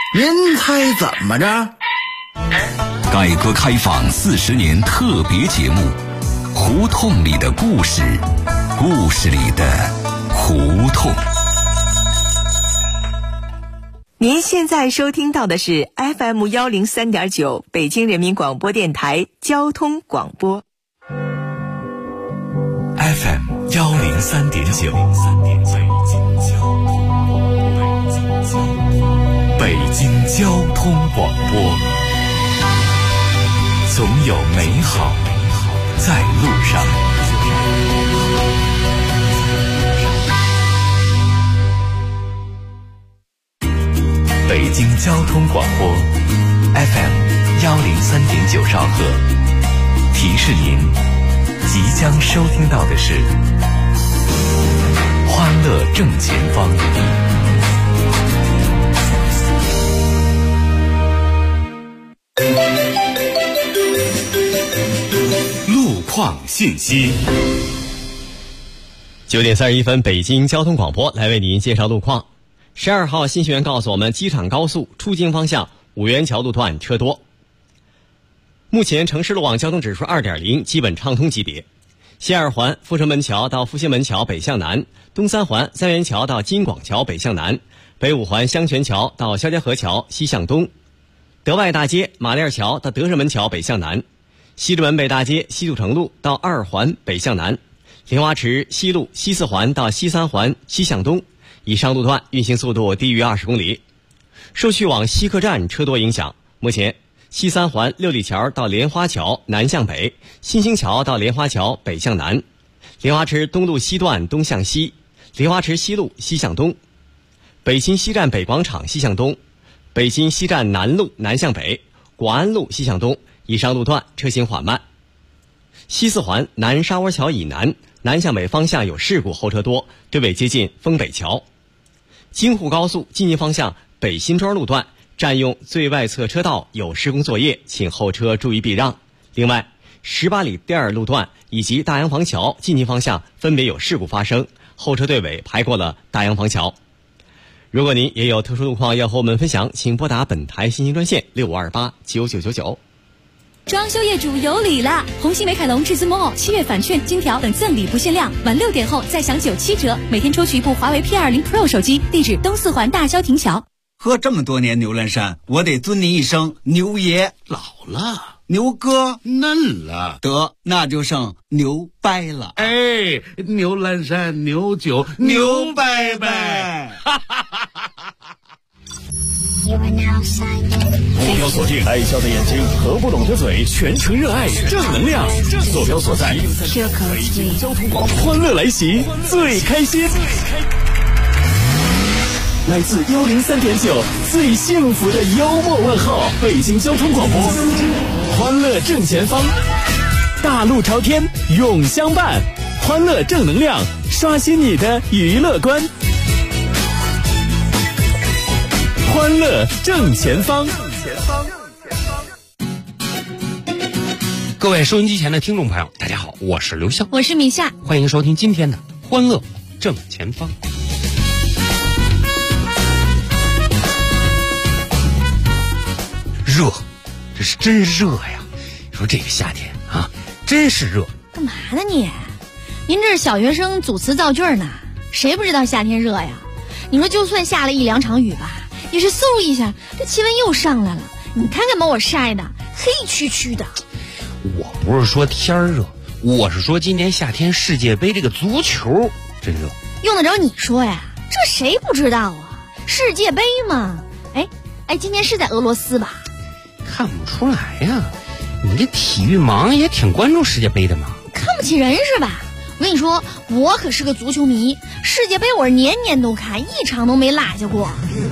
人猜怎么着？ 改革开放40年特别节目，胡同里的故事，故事里的胡同。 您现在收听到的是 FM 103.9北京人民广播电台交通广播。 FM 103.9，北京交通广播，总有美好在路上。北京交通广播 FM 103.9兆赫，提示您即将收听到的是欢乐正前方。路况信息。 9点31分，北京交通广播来为您介绍路况。12号新学员告诉我们，机场高速出京方向五元桥路段车多。目前城市路网交通指数 2.0， 基本畅通级别。西二环阜成门桥到复兴门桥北向南，东三环三元桥到金广桥北向南，北五环香泉桥到肖家河桥西向东，德外大街马甸桥到德胜门桥北向南，西直门北大街西土城路到二环北向南，莲花池西路西四环到西三环西向东，以上路段运行速度低于20公里。受去往西客站车多影响，目前西三环六里桥到莲花桥南向北，新兴桥到莲花桥北向南，莲花池东路西段东向西，莲花池西路西向东，北新西站北广场西向东，北新西站南路南向北，广安路西向东，以上路段车行缓慢。西四环南沙窝桥以南南向北方向有事故，后车多，对尾接近丰北桥。京沪高速进京方向北新庄路段占用最外侧车道有施工作业，请后车注意避让。另外18里第二路段以及大洋房桥进京方向分别有事故发生，后车队尾排过了大洋房桥。如果您也有特殊路况要和我们分享，请拨打本台信息专线65289999。 装修业主有礼了！红星美凯龙至尊 Mall7月返券、金条等赠礼不限量，晚6点后再享97折，每天抽取一部华为 P20 Pro 手机。地址东四环大郊亭桥。 喝这么多年牛栏山，我得尊您一声牛爷。 老了， 牛哥嫩了， 得那就剩牛掰了。 哎，牛栏山牛酒牛掰掰。 目标锁定爱笑的眼睛和不懂的嘴，全程热爱正能量。坐标所在北京交通广播，欢乐来袭，最开心。来自103.9最幸福的幽默问候，北京交通广播，欢乐正前方，大路朝天永相伴，欢乐正能量，刷新你的娱乐观。欢乐正前方。 各位收音机前的听众朋友，大家好，我是刘笑， 我是米夏， 欢迎收听今天的欢乐正前方。热，这是真热呀！说这个夏天啊，真是热。 干嘛呢你？您这是小学生组词造句呢？谁不知道夏天热呀？你说就算下了1、2场雨吧，也是嗖一下，这气温又上来了。你看看把我晒的黑黢黢的。 我不是说天热，我是说今年夏天世界杯这个足球真热。 用得着你说呀？这谁不知道啊？世界杯嘛。哎，今年是在俄罗斯吧？ 看不出来呀，你这体育盲也挺关注世界杯的嘛。 看不起人是吧？我跟你说，我可是个足球迷，世界杯我是年年都看，一场都没落下过。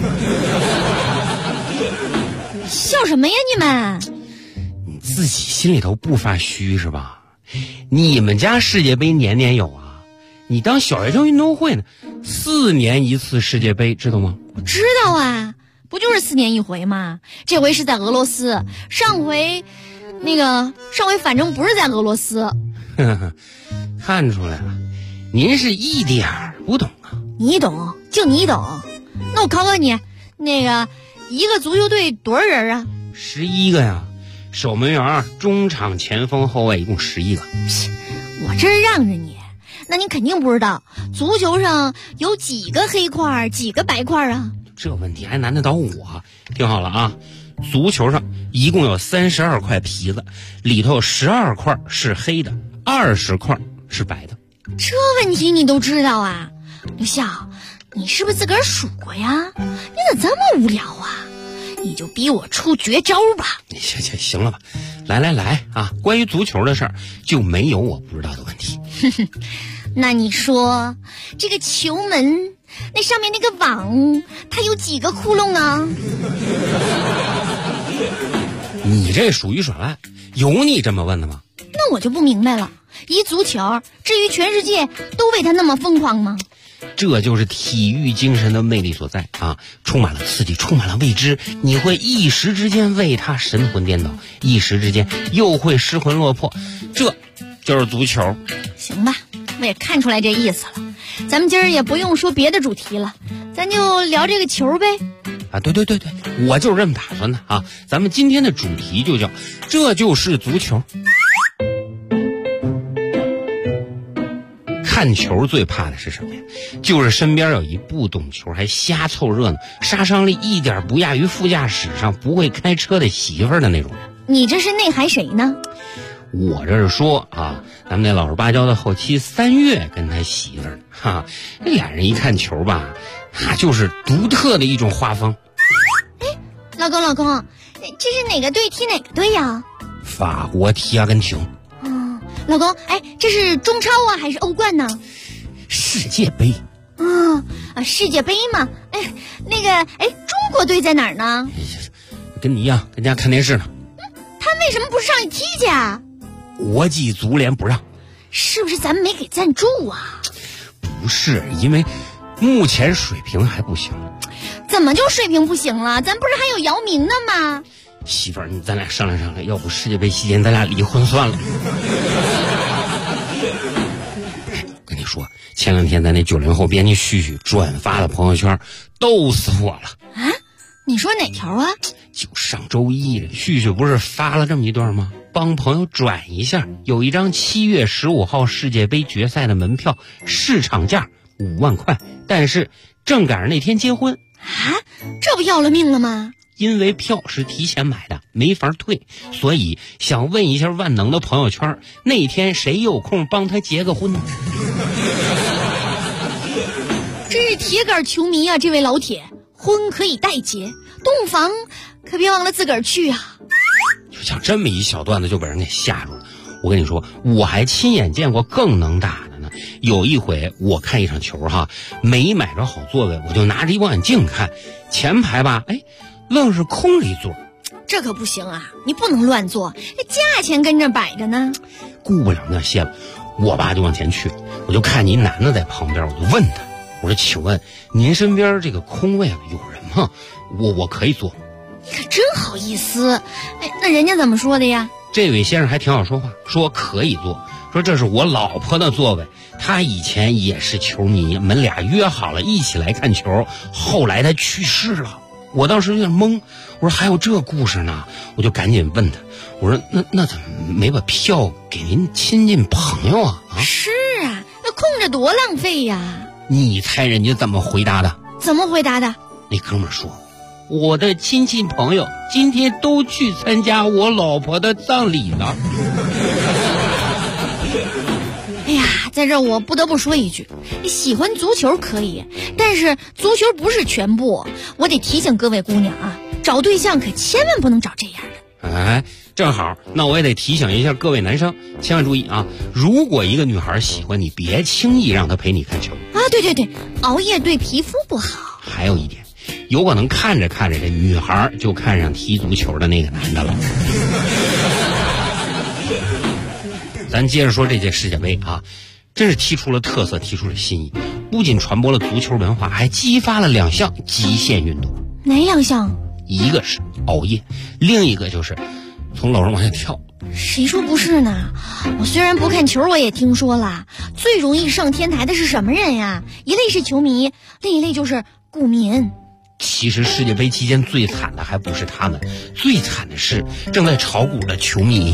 笑什么呀你们？ 你自己心里头不发虚是吧？你们家世界杯年年有啊，你当小学生运动会呢，4年一次世界杯，知道吗？ 我知道啊，不就是4年一回吗？这回是在俄罗斯，上回反正不是在俄罗斯。 看出来了，您是一点儿不懂啊。 你懂，就你懂。那我考考你， 一个足球队多少人啊 ？11个呀，守门员、中场、前锋、后卫一共11个。 我真让着你，那你肯定不知道足球上有几个黑块几个白块啊？ 这问题还难得倒我？听好了啊，足球上一共有32块皮子，里头有12块是黑的，20块是白的。 这问题你都知道啊？刘笑，你是不是自个儿数过呀？你咋这么无聊啊？你就逼我出绝招吧。 行了吧，来啊！关于足球的事儿就没有我不知道的问题。 那你说这个球门那上面那个网它有几个窟窿啊？ 你这属于耍赖，有你这么问的吗？ 那我就不明白了，一足球至于全世界都为他那么疯狂吗？ 这就是体育精神的魅力所在啊！充满了刺激，充满了未知，你会一时之间为他神魂颠倒，一时之间又会失魂落魄，这就是足球。 行吧，我也看出来这意思了，咱们今儿也不用说别的主题了，咱就聊这个球呗。 啊，对，我就是这么打算的啊！咱们今天的主题就叫这就是足球。看球最怕的是什么呀？就是身边有一不懂球还瞎凑热闹，杀伤力一点不亚于副驾驶上不会开车的媳妇儿的那种人。 你这是内涵谁呢？ 我这是说啊，咱们那老实巴交的后期3月跟他媳妇儿哈，这俩人一看球吧，就是独特的一种画风。 哎，老公，这是哪个队踢哪个队呀？ 法国踢阿根廷。 老公，哎，这是中超啊还是欧冠呢？ 世界杯。 世界杯嘛。哎，那个，中国队在哪儿呢？ 跟你一样，跟家看电视呢。 他为什么不上去踢去啊？ 国际足联不让。 是不是咱们没给赞助啊？ 不是，因为目前水平还不行。 怎么就水平不行了？咱不是还有姚明呢吗？ 媳妇儿，咱俩商量，要不世界杯期间咱俩离婚算了。跟你说，前2天咱那90后编辑旭旭转发了朋友圈，逗死我了啊！你说哪条啊？ 就上周一，旭旭不是发了这么一段吗？帮朋友转一下，有一张7月15号世界杯决赛的门票，市场价5万块，但是正赶上那天结婚啊，这不要了命了吗？ 因为票是提前买的，没法退，所以想问一下万能的朋友圈，那天谁有空帮他结个婚？ 真是铁杆球迷啊，这位老铁，婚可以代结，洞房可别忘了自个儿去啊！ 就像这么一小段子就被人给吓住了。我跟你说，我还亲眼见过更能打的呢。有一回我看一场球哈，没买着好座位，我就拿着一望远镜看前排吧，愣是空了一座。 这可不行啊，你不能乱坐，价钱跟着摆着呢。 顾不了那些了，我爸就往前去了，我就看一男的在旁边，我就问他，我说请问您身边这个空位有人吗？我可以坐。 你可真好意思。那人家怎么说的呀？ 这位先生还挺好说话，说可以坐，说这是我老婆的座位，她以前也是球迷，我们俩约好了一起来看球，后来她去世了。我当时有点懵，我说还有这故事呢，我就赶紧问他，我说那怎么没把票给您亲近朋友啊？ 是啊，那空着多浪费呀。 你猜人家怎么回答的？ 怎么回答的？ 那哥们说，我的亲戚朋友今天都去参加我老婆的葬礼了。 哎呀，在这我不得不说一句，喜欢足球可以，但是足球不是全部。我得提醒各位姑娘啊，找对象可千万不能找这样的。 正好，那我也得提醒一下各位男生，千万注意啊！如果一个女孩喜欢你，别轻易让她陪你看球啊！对，熬夜对皮肤不好。 还有一点，有可能看着看着，这女孩就看上踢足球的那个男的了。咱接着说这届世界杯啊，真是踢出了特色，踢出了新意，不仅传播了足球文化，还激发了2项极限运动。 哪2项？ 一个是熬夜，另一个就是从楼上往下跳。 谁说不是呢？我虽然不看球，我也听说了，最容易上天台的是什么人呀？一类是球迷，另一类就是股民。 其实世界杯期间最惨的还不是他们，最惨的是正在炒股的球迷。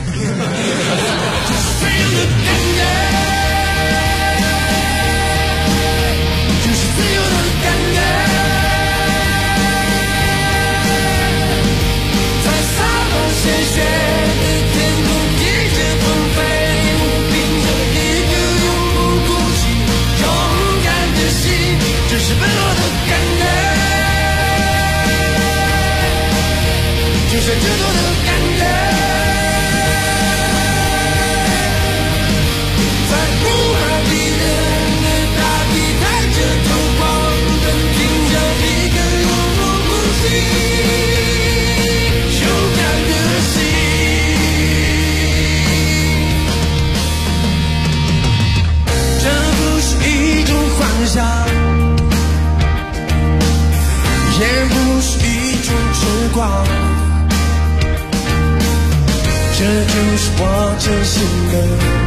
这就是我真心的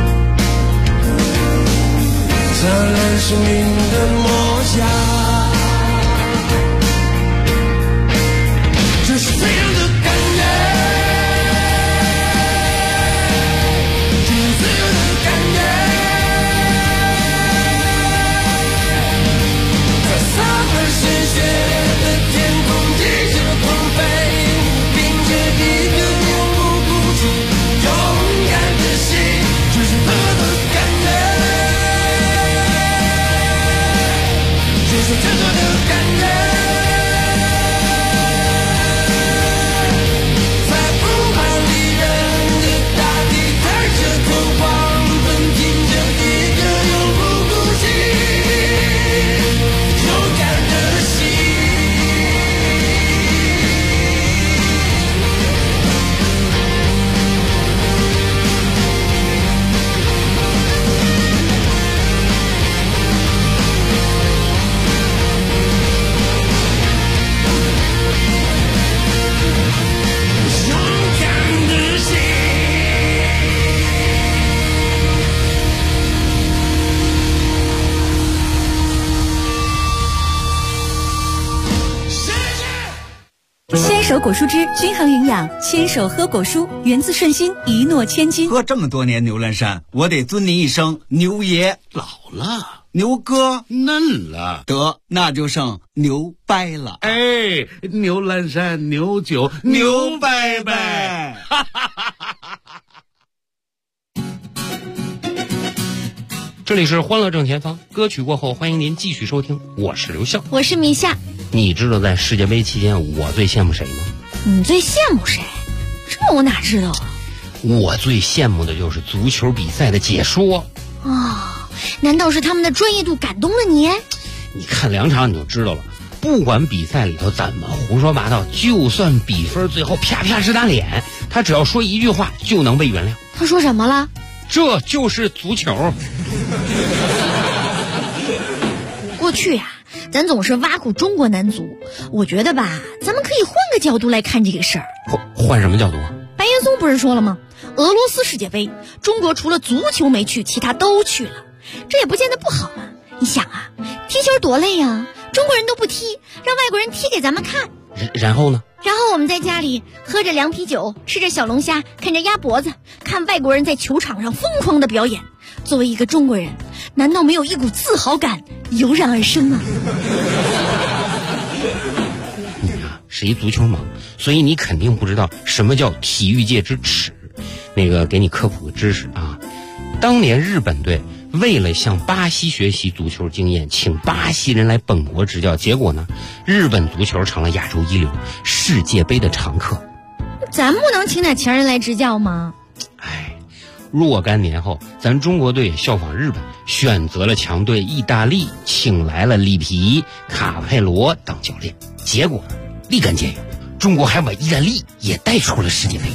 灿烂生命的模样，这是非常的感人，这是自由的感人，在洒满鲜血的天空继续狂飞，凭着一个永不孤寂勇敢的心，这是自由的感人，这是自由的感人，在不怕离人的大地带着恐慌，奔听着一个永不孤寂勇敢的心。 牵手果蔬汁均衡营养，牵手喝果蔬，源自顺心，一诺千金。 喝这么多年牛栏山，我得尊你一声牛爷。 老了， 牛哥嫩了， 得那就剩牛掰了。 哎，牛栏山牛酒牛掰掰。 这里是欢乐正前方，歌曲过后欢迎您继续收听，我是刘笑， 我是米夏。 你知道在世界杯期间我最羡慕谁吗？ 你最羡慕谁？这我哪知道啊？ 我最羡慕的就是足球比赛的解说。 难道是他们的专业度感动了你？ 你看2场你就知道了，不管比赛里头怎么胡说八道，就算比分最后啪啪是打脸，他只要说一句话就能被原谅。 他说什么了？ 这就是足球。 过去呀，咱总是挖苦中国男足，我觉得吧，咱们可以换个角度来看这个事儿。 换什么角度啊？ 白岩松不是说了吗？俄罗斯世界杯，中国除了足球没去，其他都去了，这也不见得不好嘛。你想啊，踢球多累呀，中国人都不踢，让外国人踢给咱们看。 然后呢？ 然后我们在家里喝着凉啤酒，吃着小龙虾，看着鸭脖子，看外国人在球场上疯狂的表演。作为一个中国人，难道没有一股自豪感油然而生吗？ 你啊是一足球盲，所以你肯定不知道什么叫体育界之耻。那个给你科普个知识啊，当年日本队为了向巴西学习足球经验，请巴西人来本国执教，结果呢，日本足球成了亚洲一流，世界杯的常客。 咱不能请点前人来执教吗？ 若干年后，咱中国队也效仿日本，选择了强队意大利，请来了里皮、卡佩罗当教练，结果呢，立竿见影，中国还把意大利也带出了世界杯。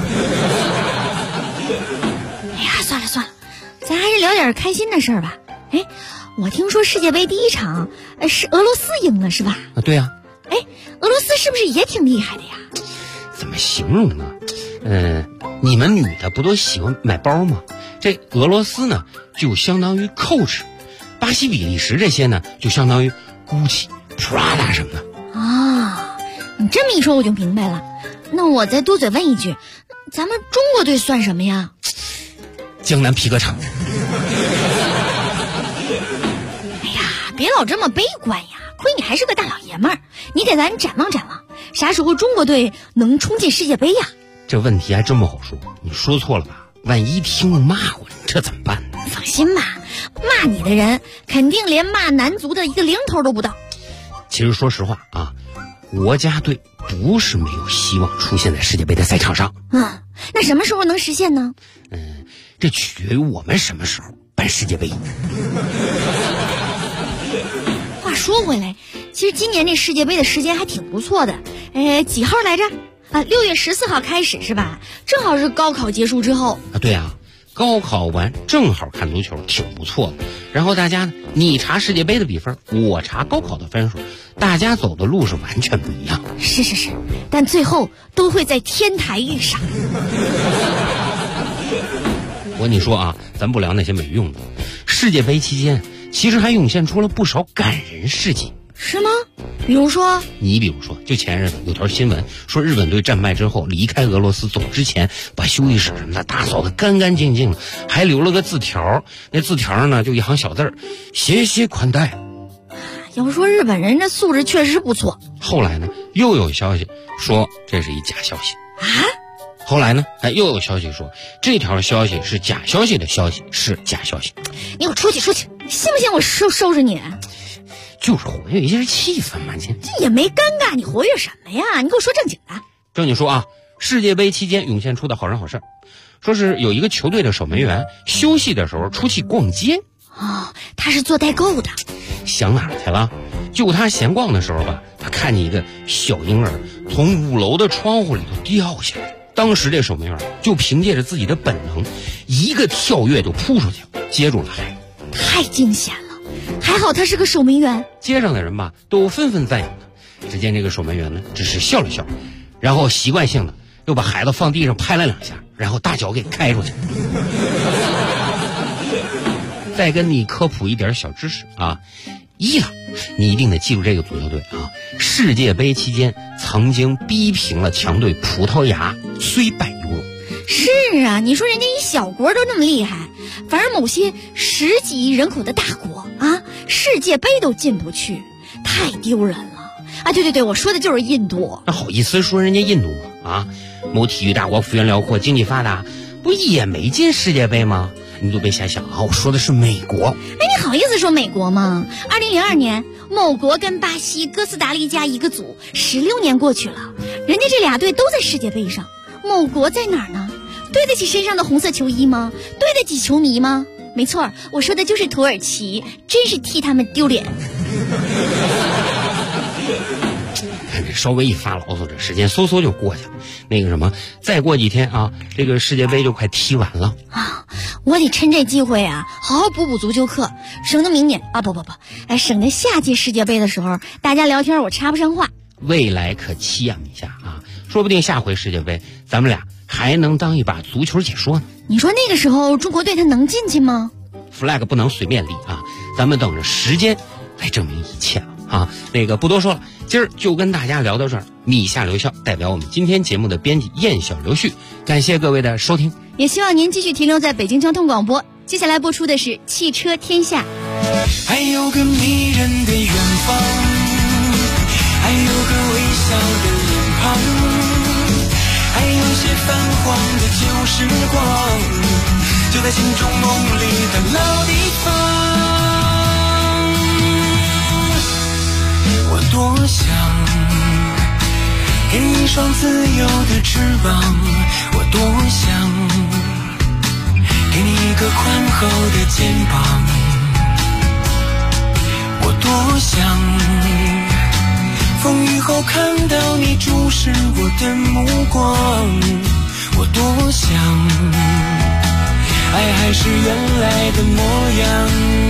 哎呀，算了，咱还是聊点开心的事儿吧。哎，我听说世界杯第一场是俄罗斯赢了，是吧？ 啊，对啊。 哎，俄罗斯是不是也挺厉害的呀？ 怎么形容呢？你们女的不都喜欢买包吗？这俄罗斯呢，就相当于 Coach， 巴西、比利时这些呢，就相当于 Gucci、Prada 什么的。 啊，你这么一说我就明白了。那我再多嘴问一句，咱们中国队算什么呀？ 江南皮革厂。 哎呀，别老这么悲观呀！亏你还是个大老爷们儿，你给咱展望展望，啥时候中国队能冲进世界杯呀？ 这问题还真不好说，你说错了吧？万一听众骂我，这怎么办呢？ 放心吧，骂你的人肯定连骂男足的一个零头都不到。 其实说实话啊，国家队不是没有希望出现在世界杯的赛场上。 那什么时候能实现呢？ 这取决于我们什么时候办世界杯。 话说回来，其实今年这世界杯的时间还挺不错的。几号来着？6月14号开始是吧？正好是高考结束之后。 对啊，高考完正好看足球，挺不错的。然后大家你查世界杯的比分，我查高考的分数，大家走的路是完全不一样。 是，但最后都会在天台遇上。 我跟你说啊，咱不聊那些没用的。世界杯期间，其实还涌现出了不少感人事迹。 是吗？比如说，就前日子有条新闻说，日本队战败之后离开俄罗斯走之前，把休息室什么的打扫得干干净净，还留了个字条。那字条上呢，就一行小字儿：谢谢款待。要说日本人这素质确实不错。 后来呢，又有消息说这是一假消息啊。 后来呢，又有消息说这条消息是假消息的消息是假消息。 你给我出去，信不信我收拾你？ 就是活跃一些气氛嘛， 这也没尴尬，你活跃什么呀？你给我说正经的。 正经说啊，世界杯期间涌现出的好人好事，说是有一个球队的守门员休息的时候出去逛街。 他是做代购的。 想哪儿去了？就他闲逛的时候吧，他看见一个小婴儿从5楼的窗户里头掉下来。当时这守门员就凭借着自己的本能，一个跳跃就扑出去接住了孩子。 太惊险了。还好他是个守门员。 街上的人吧都纷纷赞扬他。只见这个守门员呢只是笑了笑，然后习惯性的又把孩子放地上拍了2下，然后大脚给开出去。再跟你科普一点小知识啊，一了，你一定得记住这个足球队啊，世界杯期间曾经逼平了强队葡萄牙，虽败犹荣。 是啊，你说人家一小国都那么厉害，反而某些10几亿人口的大国啊，世界杯都进不去，太丢人了啊！对，我说的就是印度。 那好意思说人家印度吗？啊，某体育大国幅员辽阔，经济发达，不也没进世界杯吗？你都别瞎想啊！我说的是美国。 你好意思说美国吗？2002年，某国跟巴西、哥斯达黎加一个组，16年过去了，人家这俩队都在世界杯上，某国在哪儿呢？对得起身上的红色球衣吗？对得起球迷吗？没错，我说的就是土耳其，真是替他们丢脸。 看这稍微一发牢骚，这时间嗖嗖就过去了。那个什么，再过几天啊，这个世界杯就快踢完了啊！我得趁这机会啊，好好补足球课，省得明年啊省得下届世界杯的时候大家聊天我插不上话。 未来可期仰一下啊，说不定下回世界杯咱们俩还能当一把足球解说呢。 你说那个时候中国队他能进去吗？ flag 不能随便立啊，咱们等着时间来证明一切了啊。那个不多说了，今儿就跟大家聊到这儿。米下留校代表我们今天节目的编辑燕小刘旭，感谢各位的收听， 也希望您继续停留在北京交通广播。接下来播出的是汽车天下。 还有个迷人的远方，还有个微笑的脸庞，还有些泛黄的旧时光，就在心中梦里的老地方。我多想给你一双自由的翅膀，我多想给你一个宽厚的肩膀，我多想风雨后看到你注视我的目光，我多想爱还是原来的模样，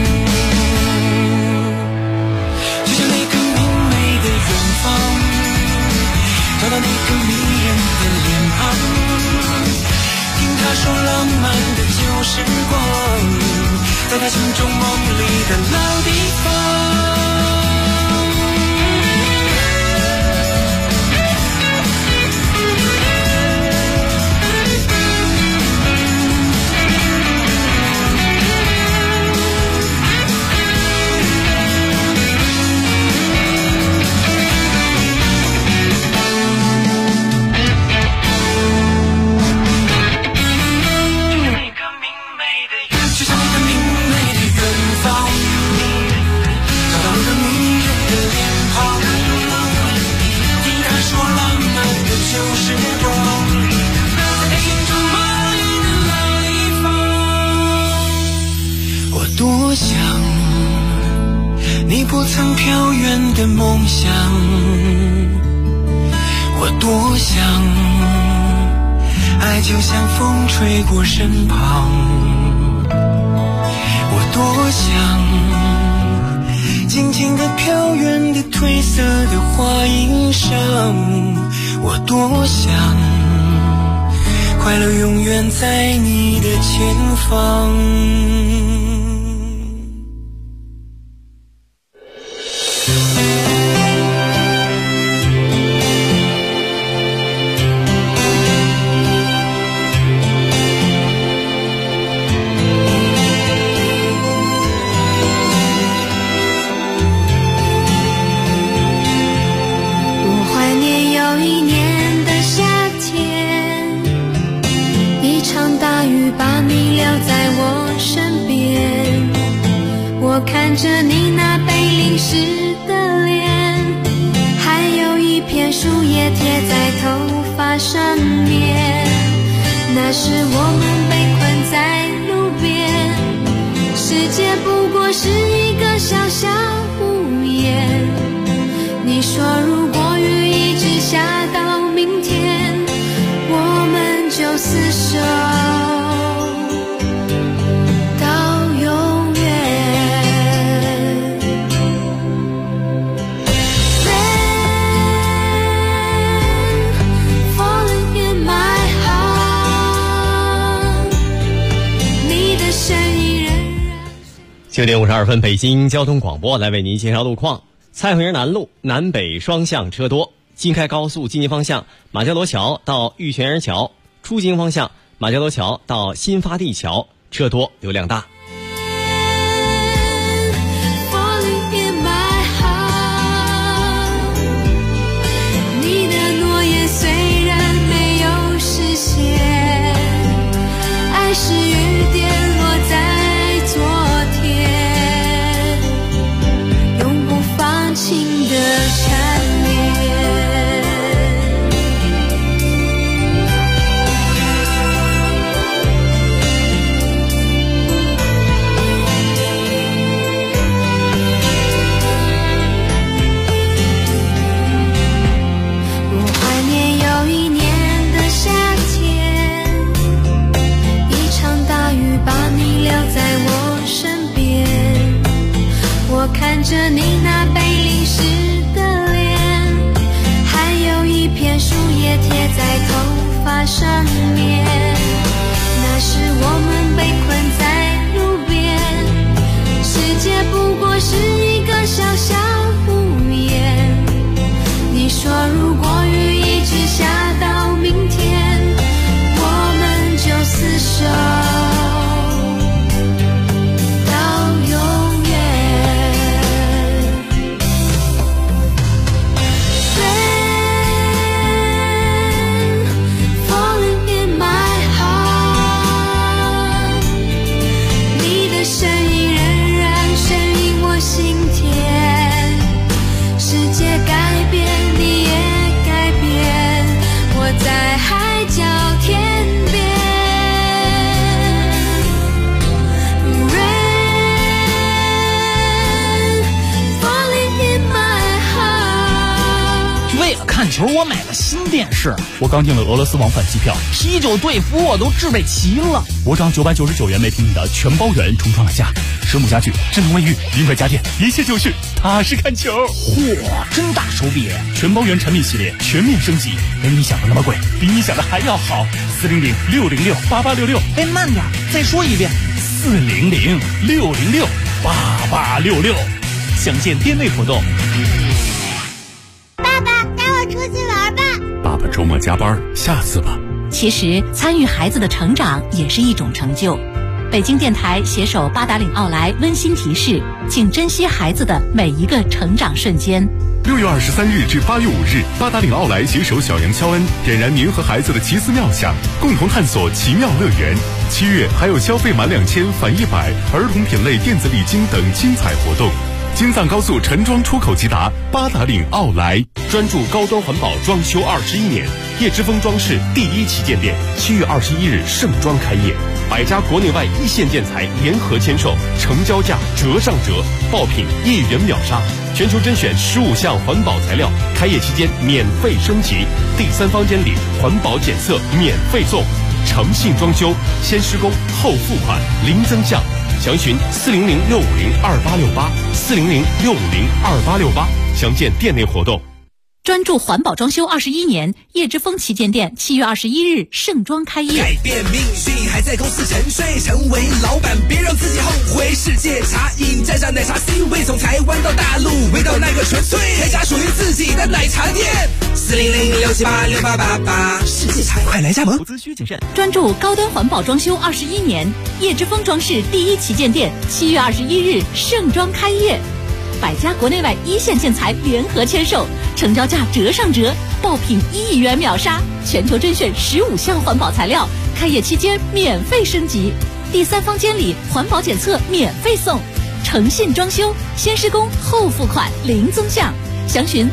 就像那个明媚的远方，找到那个迷人的脸庞，听他说浪漫的旧时光，在他心中梦里的老地方。 时光，在黑暗中魔力的那一方。我多想你不曾飘远的梦想，我多想爱就像风吹过身旁，我多想静静地飘远的褪色的花衣裳，我多想快乐永远在你的前方。 我看着你那被淋湿的脸，还有一片树叶贴在头发上面，那时我们被困在路边，世界不过是一个小小屋檐，你说如果雨一直下到明天，我们就厮守 9点52分，北京交通广播来为您介绍路况。蔡慧营南路南北双向车多，京开高速进京方向马家罗桥到玉泉园桥，出京方向马家罗桥到新发地桥车多，流量大。 你的诺言虽然没有实现，爱是雨点落在情的缠绵，我怀念有一年的夏天，一场大雨把你留在我身边，我看着你那被淋湿的脸，还有一片树叶贴在头发上面，那时我们被困在路边，世界不过是一个小小屋檐，你说如果雨一直下到明天，我们就厮守在海角天边 Rain falling in my heart。 为了看球我买了新电视，我刚订了俄罗斯往返机票，啤酒对服我都置备齐了，我涨999元每平米的全包圆重创了价，实木家具、智能卫浴、零块家电，一切就绪，踏实看球。嚯，真大手笔！全包圆产品系列全面升级，没你想的那么贵，比你想的还要好。400-606-8866。哎，慢点，再说一遍。400-606-8866。详见店内活动。 爸爸，带我出去玩吧。 爸爸周末加班，下次吧。 其实参与孩子的成长也是一种成就。北京电台携手八达岭奥莱温馨提示，请珍惜孩子的每一个成长瞬间。 6月23日至8月5日，八达岭奥莱携手小杨肖恩，点燃您和孩子的奇思妙想，共同探索奇妙乐园。7月还有消费满2000返100，儿童品类电子礼金等精彩活动。京藏高速陈庄出口即达，八达岭奥莱专注高端环保装修21年， 叶之峰装饰第1旗舰店7月21日盛装开业，100家国内外一线建材联合签售，成交价折上折，爆品1元秒杀，全球甄选15项环保材料，开业期间免费升级，第3房间里环保检测免费送，诚信装修，先施工后付款，零增项。详询400-650-2868，400-650-2868，详见店内活动。 专注环保装修21年，叶之峰旗舰店7月21日盛装开业。 改变命运还在公司沉睡，成为老板别让自己后悔。世界茶饮蘸上奶茶 C 味，从台湾到大陆，味道那个纯粹，开家属于自己的奶茶店。400-678-6888，世界茶快来加盟。 投资需谨慎。专注高端环保装修21年，叶之峰装饰第1旗舰店7月21日盛装开业。100家国内外一线建材联合签售，成交价折上折，爆品1亿元秒杀，全球甄选15项环保材料，开业期间免费升级，第3房间里环保检测免费送，诚信装修，先施工后付款，零增项。详询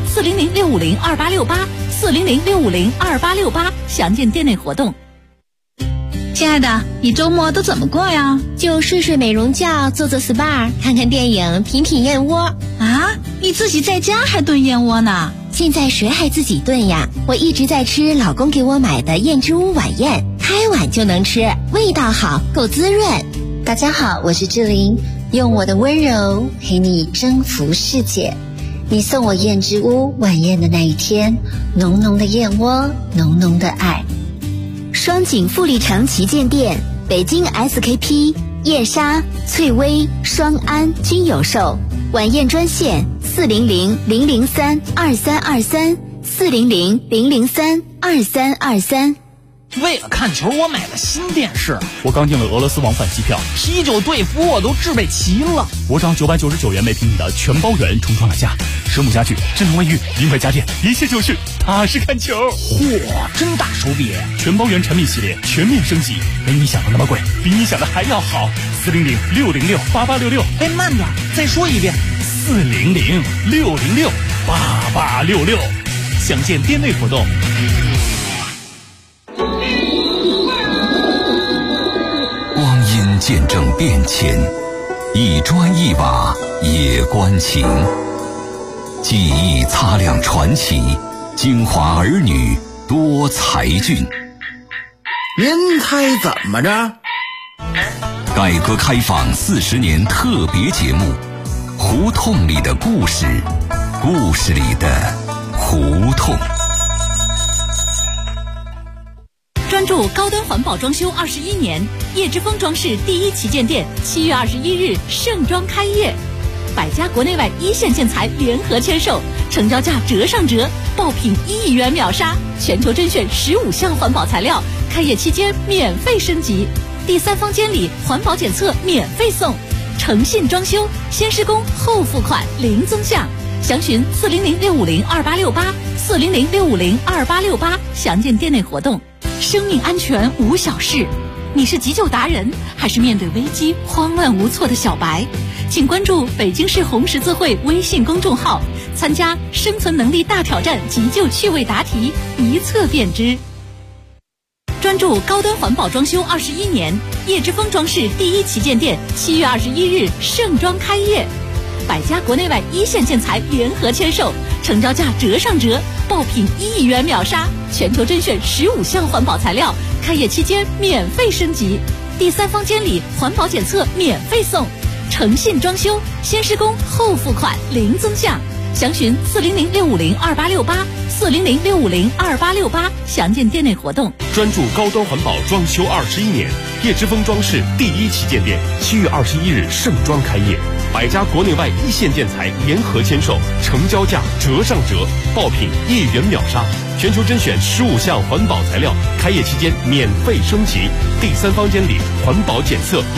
400-650-2868，400-650-2868，详见店内活动。 亲爱的，你周末都怎么过呀？ 就睡睡美容觉，做做 SPA， 看看电影，品品燕窝。 啊，你自己在家还炖燕窝呢？ 现在谁还自己炖呀？我一直在吃老公给我买的燕之屋晚宴，开碗就能吃，味道好，够滋润。大家好，我是志玲，用我的温柔陪你征服世界。你送我燕之屋晚宴的那一天，浓浓的燕窝，浓浓的爱。双井富力城旗舰店，北京 SKP、燕莎、翠微、双安均有售。晚宴专线400-003-2323，400-003-2323。 为了看球，我买了新电视。我刚订了俄罗斯往返机票，啤酒对付我都置备齐了。我找999元每平米的全包圆重创了家，实木家具、真诚卫浴、名牌家电，一切就是踏实看球。嚯，真大手笔！全包圆产品系列全面升级，没你想的那么贵，比你想的还要好。400-606-8866。哎，慢点，再说一遍。400-606-8866，详见店内活动。 光阴见证变迁，一砖一瓦也关情。记忆擦亮传奇，京华儿女多才俊。 您猜怎么着？ 改革开放40年特别节目，胡同里的故事，故事里的胡同。 专注高端环保装修21年，叶之峰装饰第1旗舰店7月21日盛装开业，100家国内外一线建材联合签售，成交价折上折，爆品1亿元秒杀，全球甄选15项环保材料，开业期间免费升级，第3房间里环保检测免费送，诚信装修，先施工后付款，零增项。详询400-650-2868，400-650-2868，详见店内活动。生命安全无小事，你是急救达人，还是面对危机慌乱无措的小白？请关注北京市红十字会微信公众号，参加生存能力大挑战急救趣味答题，一测便知。专注高端环保装修21年，叶之峰装饰第1旗舰店7月21日盛装开业，100家国内外一线建材联合签售，成交价折上折，爆品1亿元秒杀，全球甄选15项环保材料，开业期间免费升级，第3房间里环保检测免费送，诚信装修，先施工后付款，零增项。详询400-650-2868，400-650-2868，详见店内活动。 专注高端环保装修21年，叶之峰装饰第1旗舰店7月21日盛装开业，100家国内外一线建材联合签售，成交价折上折，爆品1元秒杀，全球甄选15项环保材料，开业期间免费升级，第3房间里环保检测